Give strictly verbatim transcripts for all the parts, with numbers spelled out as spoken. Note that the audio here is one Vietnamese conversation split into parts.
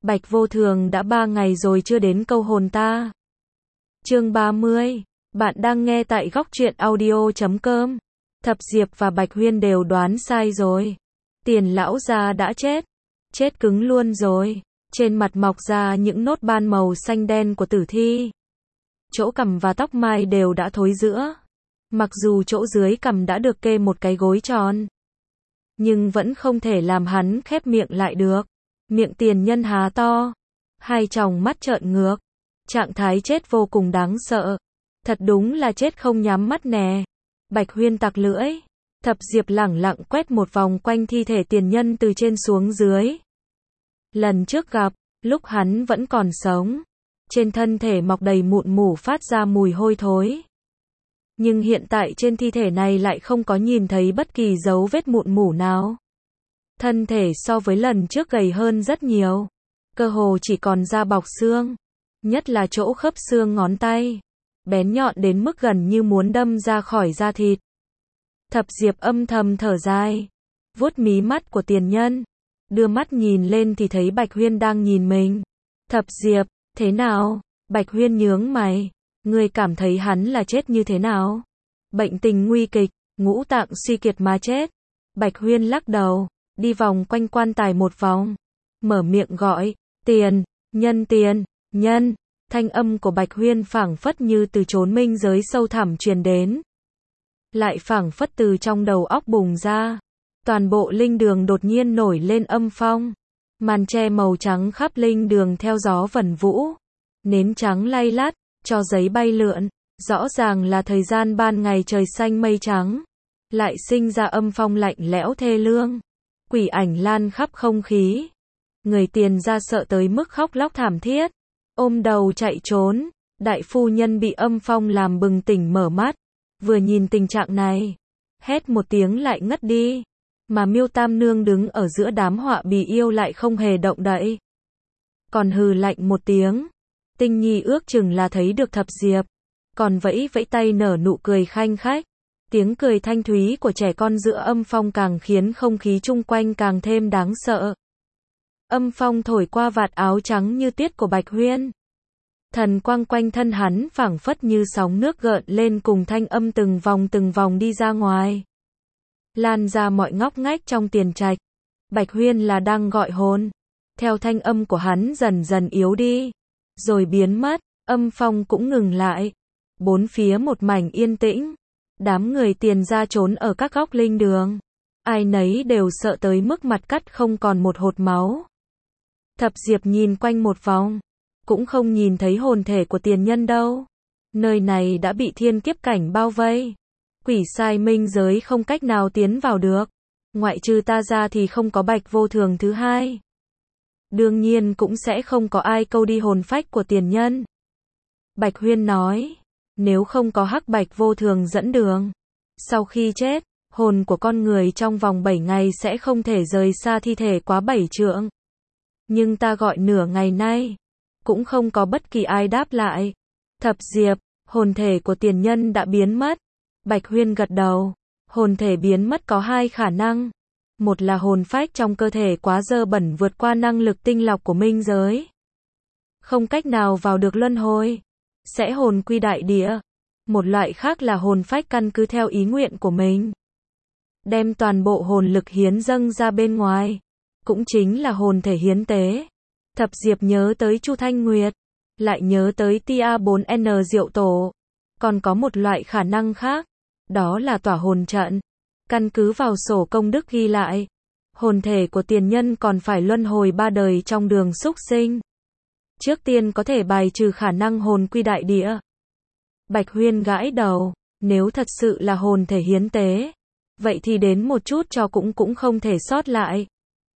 Bạch Vô Thường đã ba ngày rồi chưa đến câu hồn ta. Chương ba mươi. Bạn đang nghe tại góc truyện audio chấm com. Thập Diệp và Bạch Huyên đều đoán sai rồi. Tiền lão gia đã chết. Chết cứng luôn rồi. Trên mặt mọc ra những nốt ban màu xanh đen của tử thi. Chỗ cằm và tóc mai đều đã thối rữa. Mặc dù chỗ dưới cằm đã được kê một cái gối tròn, nhưng vẫn không thể làm hắn khép miệng lại được. Miệng tiền nhân há to, hai tròng mắt trợn ngược. Trạng thái chết vô cùng đáng sợ. Thật đúng là chết không nhắm mắt nè. Bạch Huyên tặc lưỡi. Thập Diệp lẳng lặng quét một vòng quanh thi thể tiền nhân từ trên xuống dưới. Lần trước gặp, lúc hắn vẫn còn sống, trên thân thể mọc đầy mụn mủ phát ra mùi hôi thối. Nhưng hiện tại trên thi thể này lại không có nhìn thấy bất kỳ dấu vết mụn mủ nào. Thân thể so với lần trước gầy hơn rất nhiều. Cơ hồ chỉ còn da bọc xương. Nhất là chỗ khớp xương ngón tay. Bén nhọn đến mức gần như muốn đâm ra khỏi da thịt. Thập Diệp âm thầm thở dài. Vuốt mí mắt của tiền nhân. Đưa mắt nhìn lên thì thấy Bạch Huyên đang nhìn mình. Thập Diệp, thế nào? Bạch Huyên nhướng mày. Ngươi cảm thấy hắn là chết như thế nào? Bệnh tình nguy kịch, ngũ tạng suy kiệt mà chết. Bạch Huyên lắc đầu, đi vòng quanh quan tài một vòng. Mở miệng gọi, tiền, nhân tiền, nhân. Thanh âm của Bạch Huyên phảng phất như từ chốn minh giới sâu thẳm truyền đến. Lại phảng phất từ trong đầu óc bùng ra. Toàn bộ linh đường đột nhiên nổi lên âm phong. Màn tre màu trắng khắp linh đường theo gió vần vũ. Nến trắng lay lắt, cho giấy bay lượn. Rõ ràng là thời gian ban ngày trời xanh mây trắng. Lại sinh ra âm phong lạnh lẽo thê lương. Quỷ ảnh lan khắp không khí. Người tiền ra sợ tới mức khóc lóc thảm thiết. Ôm đầu chạy trốn. Đại phu nhân bị âm phong làm bừng tỉnh mở mắt. Vừa nhìn tình trạng này, hét một tiếng lại ngất đi. Mà Miêu Tam Nương đứng ở giữa đám họa bì yêu lại không hề động đậy. Còn hừ lạnh một tiếng. Tinh Nhi ước chừng là thấy được Thập Diệp. Còn vẫy vẫy tay nở nụ cười khanh khách. Tiếng cười thanh thúy của trẻ con giữa âm phong càng khiến không khí chung quanh càng thêm đáng sợ. Âm phong thổi qua vạt áo trắng như tuyết của Bạch Huyên. Thần quang quanh thân hắn phảng phất như sóng nước gợn lên cùng thanh âm từng vòng từng vòng đi ra ngoài. Lan ra mọi ngóc ngách trong tiền trạch. Bạch Huyên là đang gọi hồn. Theo thanh âm của hắn dần dần yếu đi. Rồi biến mất, âm phong cũng ngừng lại. Bốn phía một mảnh yên tĩnh. Đám người tiền ra trốn ở các góc linh đường. Ai nấy đều sợ tới mức mặt cắt không còn một hột máu. Thập Diệp nhìn quanh một vòng. Cũng không nhìn thấy hồn thể của tiền nhân đâu. Nơi này đã bị thiên kiếp cảnh bao vây. Quỷ sai minh giới không cách nào tiến vào được. Ngoại trừ ta ra thì không có Bạch Vô Thường thứ hai. Đương nhiên cũng sẽ không có ai câu đi hồn phách của tiền nhân. Bạch Huyên nói, nếu không có Hắc Bạch Vô Thường dẫn đường, sau khi chết, hồn của con người trong vòng bảy ngày sẽ không thể rời xa thi thể quá bảy trượng. Nhưng ta gọi nửa ngày nay, cũng không có bất kỳ ai đáp lại. Thập Diệp, hồn thể của tiền nhân đã biến mất. Bạch Huyên gật đầu. Hồn thể biến mất có hai khả năng. Một là hồn phách trong cơ thể quá dơ bẩn vượt qua năng lực tinh lọc của minh giới. Không cách nào vào được luân hồi. Sẽ hồn quy đại địa. Một loại khác là hồn phách căn cứ theo ý nguyện của mình. Đem toàn bộ hồn lực hiến dâng ra bên ngoài. Cũng chính là hồn thể hiến tế. Thập Diệp nhớ tới Chu Thanh Nguyệt. Lại nhớ tới T A bốn N Diệu Tổ. Còn có một loại khả năng khác. Đó là tỏa hồn trận. Căn cứ vào sổ công đức ghi lại. Hồn thể của tiền nhân còn phải luân hồi ba đời trong đường súc sinh. Trước tiên có thể bài trừ khả năng hồn quy đại địa. Bạch Huyên gãi đầu. Nếu thật sự là hồn thể hiến tế. Vậy thì đến một chút cho cũng cũng không thể sót lại.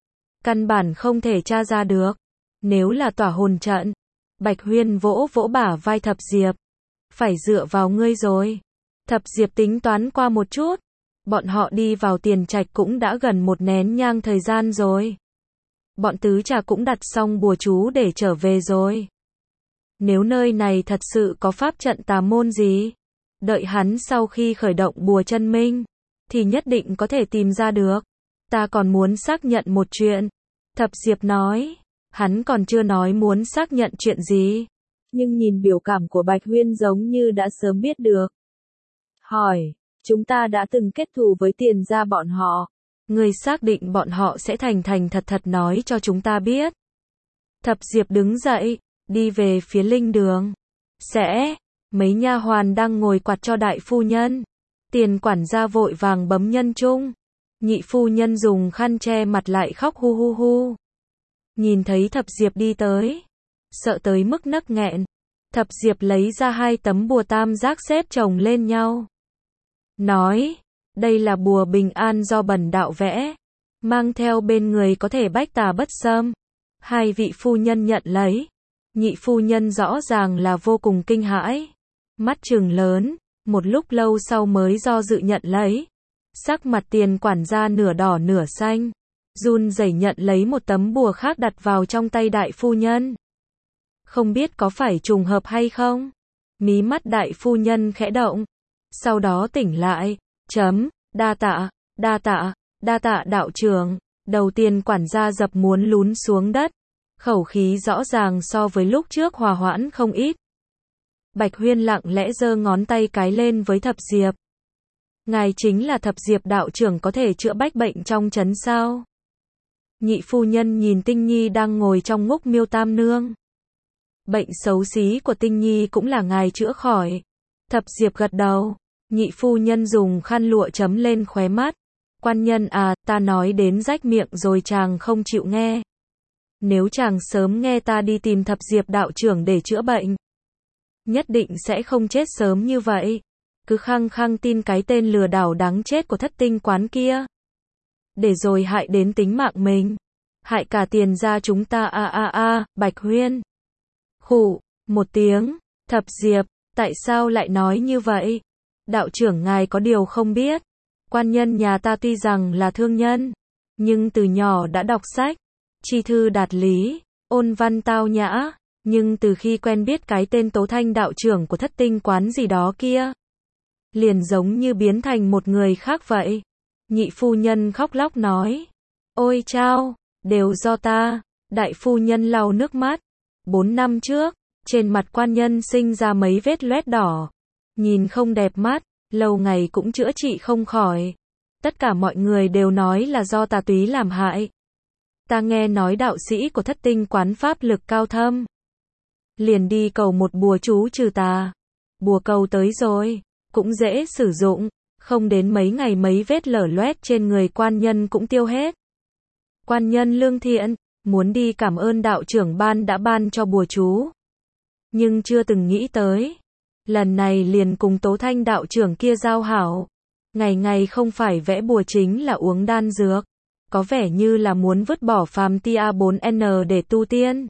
Căn bản không thể tra ra được. Nếu là tỏa hồn trận. Bạch Huyên vỗ vỗ bả vai Thập Diệp. Phải dựa vào ngươi rồi. Thập Diệp tính toán qua một chút. Bọn họ đi vào tiền trạch cũng đã gần một nén nhang thời gian rồi. Bọn tứ trà cũng đặt xong bùa chú để trở về rồi. Nếu nơi này thật sự có pháp trận tà môn gì, đợi hắn sau khi khởi động bùa chân minh, thì nhất định có thể tìm ra được. Ta còn muốn xác nhận một chuyện. Thập Diệp nói, Hắn còn chưa nói muốn xác nhận chuyện gì. Nhưng nhìn biểu cảm của Bạch Huyên giống như đã sớm biết được. Hỏi, chúng ta đã từng kết thù với Tiền gia bọn họ. Người xác định bọn họ sẽ thành thành thật thật nói cho chúng ta biết. Thập Diệp đứng dậy, đi về phía linh đường. Sẽ, mấy nha hoàn đang ngồi quạt cho đại phu nhân. Tiền quản gia vội vàng bấm nhân chung. Nhị phu nhân dùng khăn che mặt lại khóc hu hu hu. Nhìn thấy Thập Diệp đi tới, sợ tới mức nấc nghẹn. Thập Diệp lấy ra hai tấm bùa tam giác xếp chồng lên nhau. Nói, đây là bùa bình an do bần đạo vẽ. Mang theo bên người có thể bách tà bất xâm. Hai vị phu nhân nhận lấy. Nhị phu nhân rõ ràng là vô cùng kinh hãi. Mắt trừng lớn, một lúc lâu sau mới do dự nhận lấy. Sắc mặt Tiền quản gia nửa đỏ nửa xanh. Run rẩy nhận lấy một tấm bùa khác đặt vào trong tay đại phu nhân. Không biết có phải trùng hợp hay không? Mí mắt đại phu nhân khẽ động. Sau đó tỉnh lại. Chấm, đa tạ, đa tạ, đa tạ đạo trưởng. Đầu tiên quản gia dập muốn lún xuống đất. Khẩu khí rõ ràng so với lúc trước hòa hoãn không ít. Bạch Huyên lặng lẽ giơ ngón tay cái lên với Thập Diệp. Ngài chính là Thập Diệp đạo trưởng có thể chữa bách bệnh trong trấn sao? Nhị phu nhân nhìn Tinh Nhi đang ngồi trong ngúc miêu tam nương. Bệnh xấu xí của Tinh Nhi cũng là ngài chữa khỏi. Thập Diệp gật đầu. Nhị phu nhân dùng khăn lụa chấm lên khóe mắt. Quan nhân à, ta nói đến rách miệng rồi chàng không chịu nghe. Nếu chàng sớm nghe ta đi tìm Thập Diệp đạo trưởng để chữa bệnh, nhất định sẽ không chết sớm như vậy. Cứ khăng khăng tin cái tên lừa đảo đáng chết của Thất Tinh quán kia. Để rồi hại đến tính mạng mình. Hại cả Tiền gia chúng ta a a a, Bạch Huyên. Khụ, một tiếng, Thập Diệp, tại sao lại nói như vậy? Đạo trưởng ngài có điều không biết. Quan nhân nhà ta tuy rằng là thương nhân, nhưng từ nhỏ đã đọc sách, chi thư đạt lý, ôn văn tao nhã, nhưng từ khi quen biết cái tên Tố Thanh đạo trưởng của Thất Tinh quán gì đó kia, liền giống như biến thành một người khác vậy. Nhị phu nhân khóc lóc nói, ôi chao, đều do ta. Đại phu nhân lau nước mắt. Bốn năm trước, trên mặt quan nhân sinh ra mấy vết loét đỏ, nhìn không đẹp mắt, lâu ngày cũng chữa trị không khỏi. Tất cả mọi người đều nói là do tà túy làm hại. Ta nghe nói đạo sĩ của Thất Tinh quán pháp lực cao thâm, liền đi cầu một bùa chú trừ tà. Bùa cầu tới rồi, cũng dễ sử dụng, không đến mấy ngày mấy vết lở loét trên người quan nhân cũng tiêu hết. Quan nhân lương thiện, muốn đi cảm ơn đạo trưởng ban đã ban cho bùa chú. Nhưng chưa từng nghĩ tới, lần này liền cùng Tố Thanh đạo trưởng kia giao hảo. Ngày ngày không phải vẽ bùa chính là uống đan dược. Có vẻ như là muốn vứt bỏ phàm tia bốn N để tu tiên.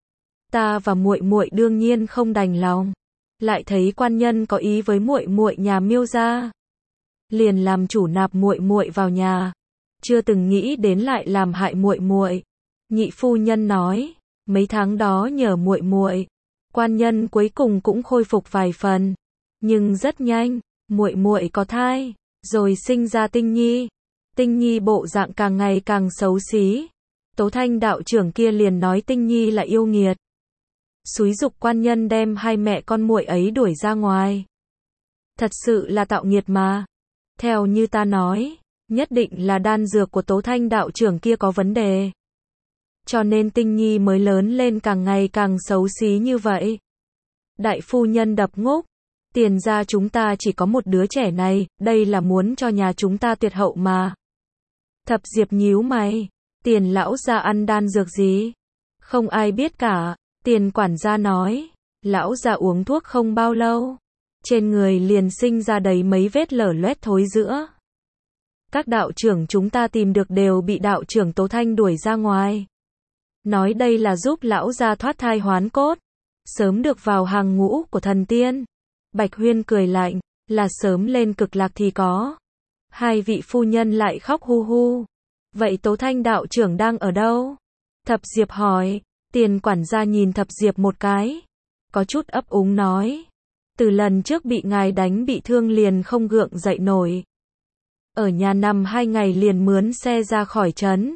Ta và muội muội đương nhiên không đành lòng. Lại thấy quan nhân có ý với muội muội nhà Miêu gia, liền làm chủ nạp muội muội vào nhà. Chưa từng nghĩ đến lại làm hại muội muội. Nhị phu nhân nói, mấy tháng đó nhờ muội muội, quan nhân cuối cùng cũng khôi phục vài phần. Nhưng rất nhanh, muội muội có thai, rồi sinh ra Tinh Nhi. Tinh Nhi bộ dạng càng ngày càng xấu xí. Tố Thanh đạo trưởng kia liền nói Tinh Nhi là yêu nghiệt, xúi giục quan nhân đem hai mẹ con muội ấy đuổi ra ngoài. Thật sự là tạo nghiệt mà. Theo như ta nói, nhất định là đan dược của Tố Thanh đạo trưởng kia có vấn đề. Cho nên Tinh Nhi mới lớn lên càng ngày càng xấu xí như vậy. Đại phu nhân đập ngốc. Tiền gia chúng ta chỉ có một đứa trẻ này, đây là muốn cho nhà chúng ta tuyệt hậu mà. Thập Diệp nhíu mày. Tiền lão gia ăn đan dược gì? Không ai biết cả. Tiền quản gia nói, lão gia uống thuốc không bao lâu, trên người liền sinh ra đầy mấy vết lở loét thối rữa. Các đạo trưởng chúng ta tìm được đều bị đạo trưởng Tố Thanh đuổi ra ngoài. Nói đây là giúp lão gia thoát thai hoán cốt, sớm được vào hàng ngũ của thần tiên. Bạch Huyên cười lạnh, là sớm lên cực lạc thì có. Hai vị phu nhân lại khóc hu hu. Vậy Tố Thanh đạo trưởng đang ở đâu? Thập Diệp hỏi. Tiền quản gia nhìn Thập Diệp một cái, có chút ấp úng nói, từ lần trước bị ngài đánh bị thương liền không gượng dậy nổi. Ở nhà nằm hai ngày liền mướn xe ra khỏi trấn.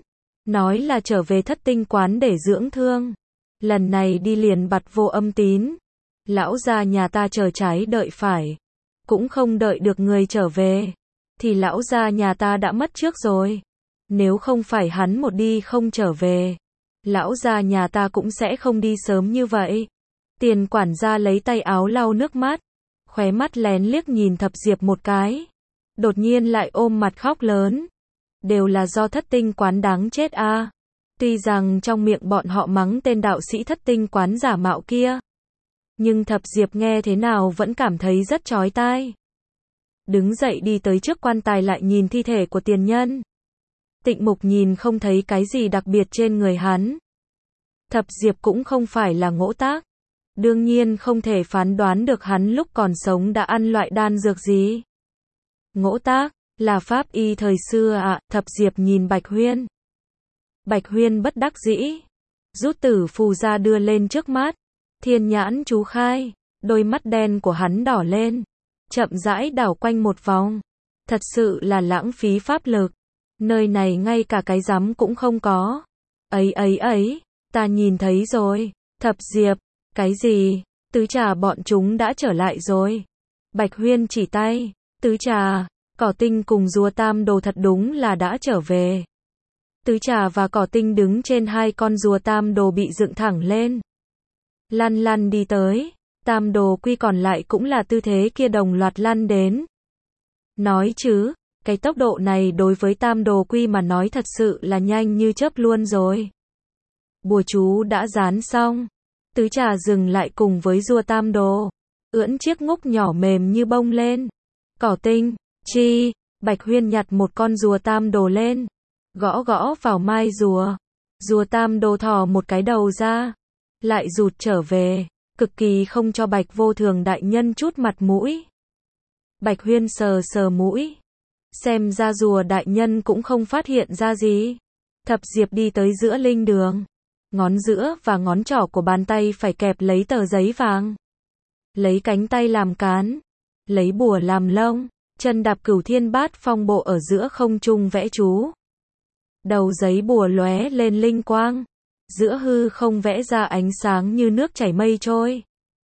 nói là trở về thất tinh quán để dưỡng thương. Lần này đi liền bặt vô âm tín. Lão gia nhà ta chờ trái đợi phải, cũng không đợi được người trở về, thì lão gia nhà ta đã mất trước rồi. Nếu không phải hắn một đi không trở về, lão gia nhà ta cũng sẽ không đi sớm như vậy. Tiền quản gia lấy tay áo lau nước mắt, khóe mắt lén liếc nhìn Thập Diệp một cái, đột nhiên lại ôm mặt khóc lớn. Đều là do thất tinh quán đáng chết a. À. Tuy rằng trong miệng bọn họ mắng tên đạo sĩ thất tinh quán giả mạo kia, nhưng Thập Diệp nghe thế nào vẫn cảm thấy rất chói tai. Đứng dậy đi tới trước quan tài lại nhìn thi thể của tiền nhân. Tịnh Mục nhìn không thấy cái gì đặc biệt trên người hắn. Thập Diệp cũng không phải là ngỗ tác, đương nhiên không thể phán đoán được hắn lúc còn sống đã ăn loại đan dược gì. Ngỗ tác là pháp y thời xưa ạ. À, Thập Diệp nhìn Bạch Huyên. Bạch Huyên bất đắc dĩ, rút tử phù ra đưa lên trước mắt. Thiên nhãn chú khai, đôi mắt đen của hắn đỏ lên, chậm rãi đảo quanh một vòng. Thật sự là lãng phí pháp lực. Nơi này ngay cả cái rắm cũng không có. Ấy ấy ấy, ta nhìn thấy rồi. Thập Diệp, cái gì? Tứ trà bọn chúng đã trở lại rồi. Bạch Huyên chỉ tay, tứ trà, Cỏ Tinh cùng rùa tam đồ thật đúng là đã trở về. Tứ trà và Cỏ Tinh đứng trên hai con rùa tam đồ bị dựng thẳng lên. Lăn lăn đi tới, tam đồ quy còn lại cũng là tư thế kia đồng loạt lăn đến. Nói chứ, cái tốc độ này đối với tam đồ quy mà nói thật sự là nhanh như chớp luôn rồi. Bùa chú đã dán xong, tứ trà dừng lại cùng với rùa tam đồ, ưỡn chiếc ngúc nhỏ mềm như bông lên. Cỏ Tinh, chi, Bạch Huyên nhặt một con rùa tam đồ lên, gõ gõ vào mai rùa. Rùa tam đồ thò một cái đầu ra, lại rụt trở về, cực kỳ không cho Bạch Vô Thường đại nhân chút mặt mũi. Bạch Huyên sờ sờ mũi, xem ra rùa đại nhân cũng không phát hiện ra gì. Thập Diệp đi tới giữa linh đường, ngón giữa và ngón trỏ của bàn tay phải kẹp lấy tờ giấy vàng, lấy cánh tay làm cán, lấy bùa làm lông, chân đạp Cửu Thiên Bát Phong bộ ở giữa không trung vẽ chú. Đầu giấy bùa lóe lên linh quang, giữa hư không vẽ ra ánh sáng như nước chảy mây trôi.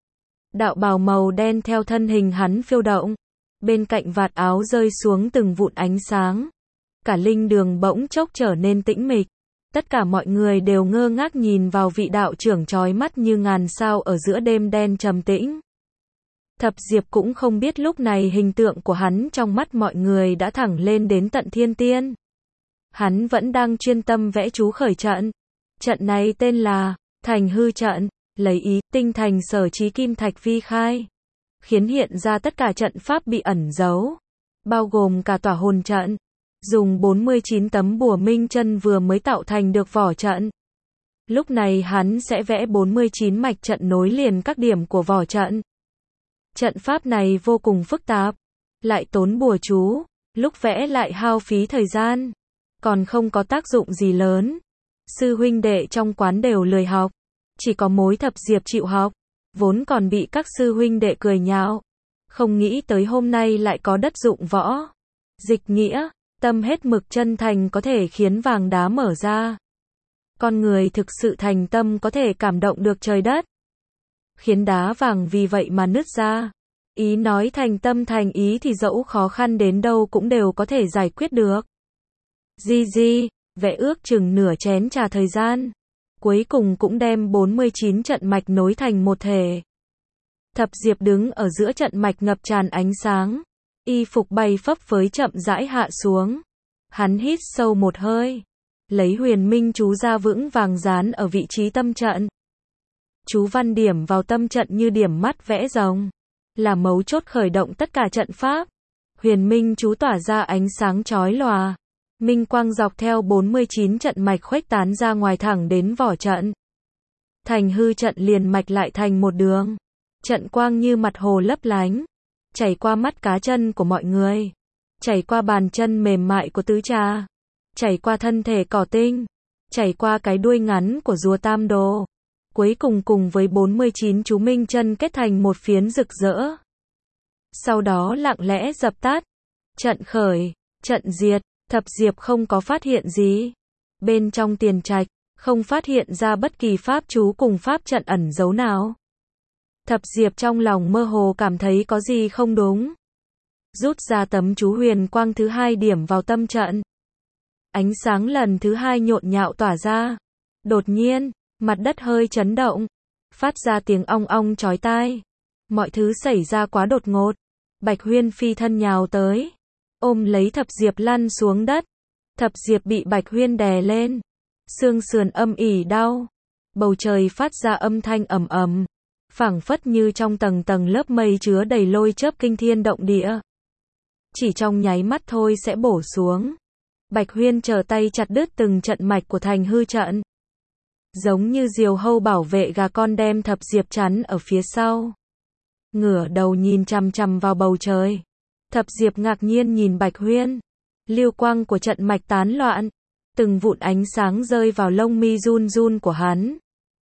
Đạo bào màu đen theo thân hình hắn phiêu động, bên cạnh vạt áo rơi xuống từng vụn ánh sáng. Cả linh đường bỗng chốc trở nên tĩnh mịch. Tất cả mọi người đều ngơ ngác nhìn vào vị đạo trưởng chói mắt như ngàn sao ở giữa đêm đen trầm tĩnh. Thập Diệp cũng không biết lúc này hình tượng của hắn trong mắt mọi người đã thẳng lên đến tận thiên tiên. Hắn vẫn đang chuyên tâm vẽ chú khởi trận. Trận này tên là Thành Hư trận, lấy ý tinh thành sở trí kim thạch vi khai, khiến hiện ra tất cả trận pháp bị ẩn giấu, bao gồm cả tỏa hồn trận. Dùng bốn mươi chín tấm bùa minh chân vừa mới tạo thành được vỏ trận. Lúc này hắn sẽ vẽ bốn mươi chín mạch trận nối liền các điểm của vỏ trận. Trận pháp này vô cùng phức tạp, lại tốn bùa chú, lúc vẽ lại hao phí thời gian, còn không có tác dụng gì lớn. Sư huynh đệ trong quán đều lười học, chỉ có Mối Thập Diệp chịu học, vốn còn bị các sư huynh đệ cười nhạo, không nghĩ tới hôm nay lại có đất dụng võ. Dịch nghĩa, tâm hết mực chân thành có thể khiến vàng đá mở ra. Con người thực sự thành tâm có thể cảm động được trời đất, khiến đá vàng vì vậy mà nứt ra. Ý nói thành tâm thành ý thì dẫu khó khăn đến đâu cũng đều có thể giải quyết được. Di di, vẽ ước chừng nửa chén trà thời gian, cuối cùng cũng đem bốn mươi chín trận mạch nối thành một thể. Thập Diệp đứng ở giữa trận mạch ngập tràn ánh sáng, y phục bay phấp phới chậm rãi hạ xuống. Hắn hít sâu một hơi, lấy huyền minh chú ra vững vàng dán ở vị trí tâm trận. Chú văn điểm vào tâm trận như điểm mắt vẽ rồng, là mấu chốt khởi động tất cả trận pháp. Huyền minh chú tỏa ra ánh sáng chói lòa, minh quang dọc theo bốn mươi chín trận mạch khuếch tán ra ngoài thẳng đến vỏ trận. Thành Hư trận liền mạch lại thành một đường, trận quang như mặt hồ lấp lánh, chảy qua mắt cá chân của mọi người, chảy qua bàn chân mềm mại của tứ trà, chảy qua thân thể Cỏ Tinh, chảy qua cái đuôi ngắn của rùa tam đồ, cuối cùng cùng với bốn mươi chín chú minh chân kết thành một phiến rực rỡ. Sau đó lặng lẽ dập tắt. Trận khởi, trận diệt, Thập Diệp không có phát hiện gì. Bên trong tiền trạch, không phát hiện ra bất kỳ pháp chú cùng pháp trận ẩn giấu nào. Thập Diệp trong lòng mơ hồ cảm thấy có gì không đúng. Rút ra tấm chú huyền quang thứ hai điểm vào tâm trận. Ánh sáng lần thứ hai nhộn nhạo tỏa ra. Đột nhiên, mặt đất hơi chấn động, phát ra tiếng ong ong chói tai. Mọi thứ xảy ra quá đột ngột. Bạch Huyên phi thân nhào tới, ôm lấy Thập Diệp lăn xuống đất. Thập Diệp bị Bạch Huyên đè lên, xương sườn âm ỉ đau. Bầu trời phát ra âm thanh ầm ầm, phảng phất như trong tầng tầng lớp mây chứa đầy lôi chớp kinh thiên động địa. Chỉ trong nháy mắt thôi sẽ bổ xuống. Bạch Huyên trở tay chặt đứt từng trận mạch của thành hư trận. Giống như diều hâu bảo vệ gà con đem Thập Diệp chắn ở phía sau. Ngửa đầu nhìn chằm chằm vào bầu trời. Thập Diệp ngạc nhiên nhìn Bạch Huyên. Lưu quang của trận mạch tán loạn. Từng vụn ánh sáng rơi vào lông mi run run của hắn.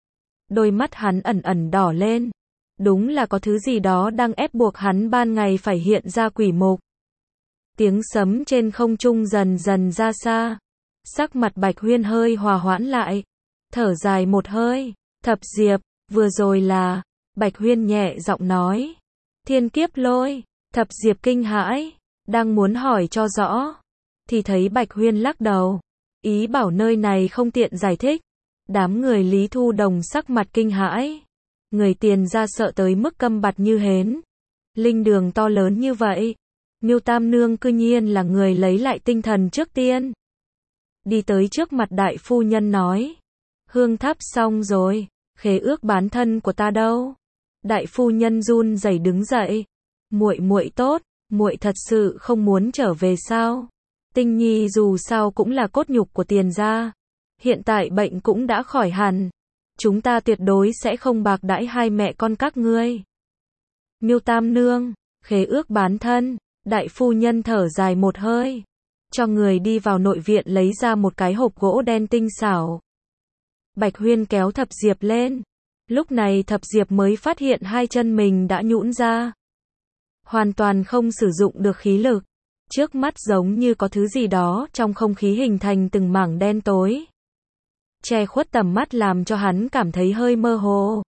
Đôi mắt hắn ẩn ẩn đỏ lên. Đúng là có thứ gì đó đang ép buộc hắn ban ngày phải hiện ra quỷ mục. Tiếng sấm trên không trung dần dần ra xa. Sắc mặt Bạch Huyên hơi hòa hoãn lại. Thở dài một hơi. Thập Diệp, vừa rồi là... Bạch Huyên nhẹ giọng nói. Thiên kiếp lôi. Thập Diệp kinh hãi. Đang muốn hỏi cho rõ. Thì thấy Bạch Huyên lắc đầu. Ý bảo nơi này không tiện giải thích. Đám người Lý Thu Đồng sắc mặt kinh hãi. Người tiền ra sợ tới mức câm bặt như hến. Linh đường to lớn như vậy. Miêu Tam Nương cư nhiên là người lấy lại tinh thần trước tiên. Đi tới trước mặt đại phu nhân nói. Hương thắp xong rồi. Khế ước bán thân của ta đâu? Đại phu nhân run rẩy đứng dậy. Muội muội tốt, muội thật sự không muốn trở về sao? Tinh Nhi dù sao cũng là cốt nhục của tiền gia. Hiện tại bệnh cũng đã khỏi hẳn. Chúng ta tuyệt đối sẽ không bạc đãi hai mẹ con các ngươi. Miêu Tam Nương, khế ước bán thân. Đại phu nhân thở dài một hơi. Cho người đi vào nội viện lấy ra một cái hộp gỗ đen tinh xảo. Bạch Huyên kéo Thập Diệp lên. Lúc này Thập Diệp mới phát hiện hai chân mình đã nhũn ra. Hoàn toàn không sử dụng được khí lực. Trước mắt giống như có thứ gì đó trong không khí hình thành từng mảng đen tối. Che khuất tầm mắt làm cho hắn cảm thấy hơi mơ hồ.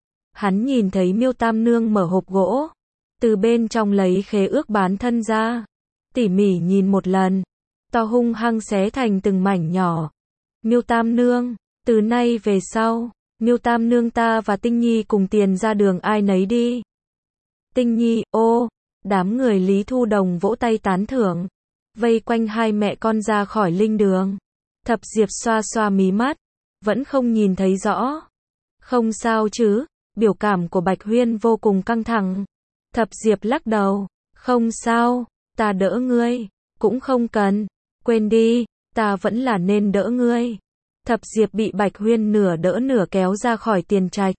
Hắn nhìn thấy Miêu Tam Nương mở hộp gỗ. Từ bên trong lấy khế ước bán thân ra. Tỉ mỉ nhìn một lần. To hung hăng xé thành từng mảnh nhỏ. Miêu Tam Nương, từ nay về sau, Miêu Tam Nương ta và Tinh Nhi cùng tiền ra đường ai nấy đi. Tinh Nhi, ô, đám người Lý Thu Đồng vỗ tay tán thưởng. Vây quanh hai mẹ con ra khỏi linh đường. Thập Diệp xoa xoa mí mắt. Vẫn không nhìn thấy rõ. Không sao chứ, biểu cảm của Bạch Huyên vô cùng căng thẳng. Thập Diệp lắc đầu. Không sao, ta đỡ ngươi. Cũng không cần. Quên đi, ta vẫn là nên đỡ ngươi. Thập Diệp bị Bạch Huyên nửa đỡ nửa kéo ra khỏi tiền trạch.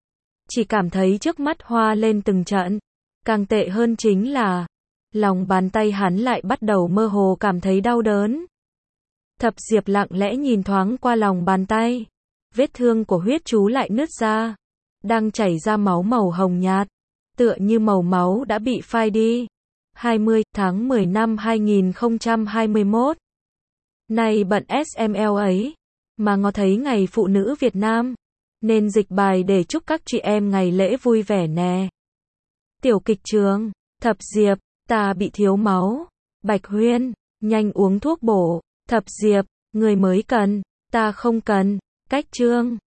Chỉ cảm thấy trước mắt hoa lên từng trận. Càng tệ hơn chính là, lòng bàn tay hắn lại bắt đầu mơ hồ cảm thấy đau đớn. Thập Diệp lặng lẽ nhìn thoáng qua lòng bàn tay. Vết thương của huyết chú lại nứt ra. Đang chảy ra máu màu hồng nhạt. Tựa như màu máu đã bị phai đi. hai mươi tháng mười năm hai nghìn không trăm hai mươi mốt. Này bận ét em lờ ấy. Mà ngó thấy ngày phụ nữ Việt Nam. Nên dịch bài để chúc các chị em ngày lễ vui vẻ nè. Tiểu kịch trường. Thập Diệp, ta bị thiếu máu. Bạch Huyên, nhanh uống thuốc bổ. Thập Diệp, người mới cần. Ta không cần. Cách chương.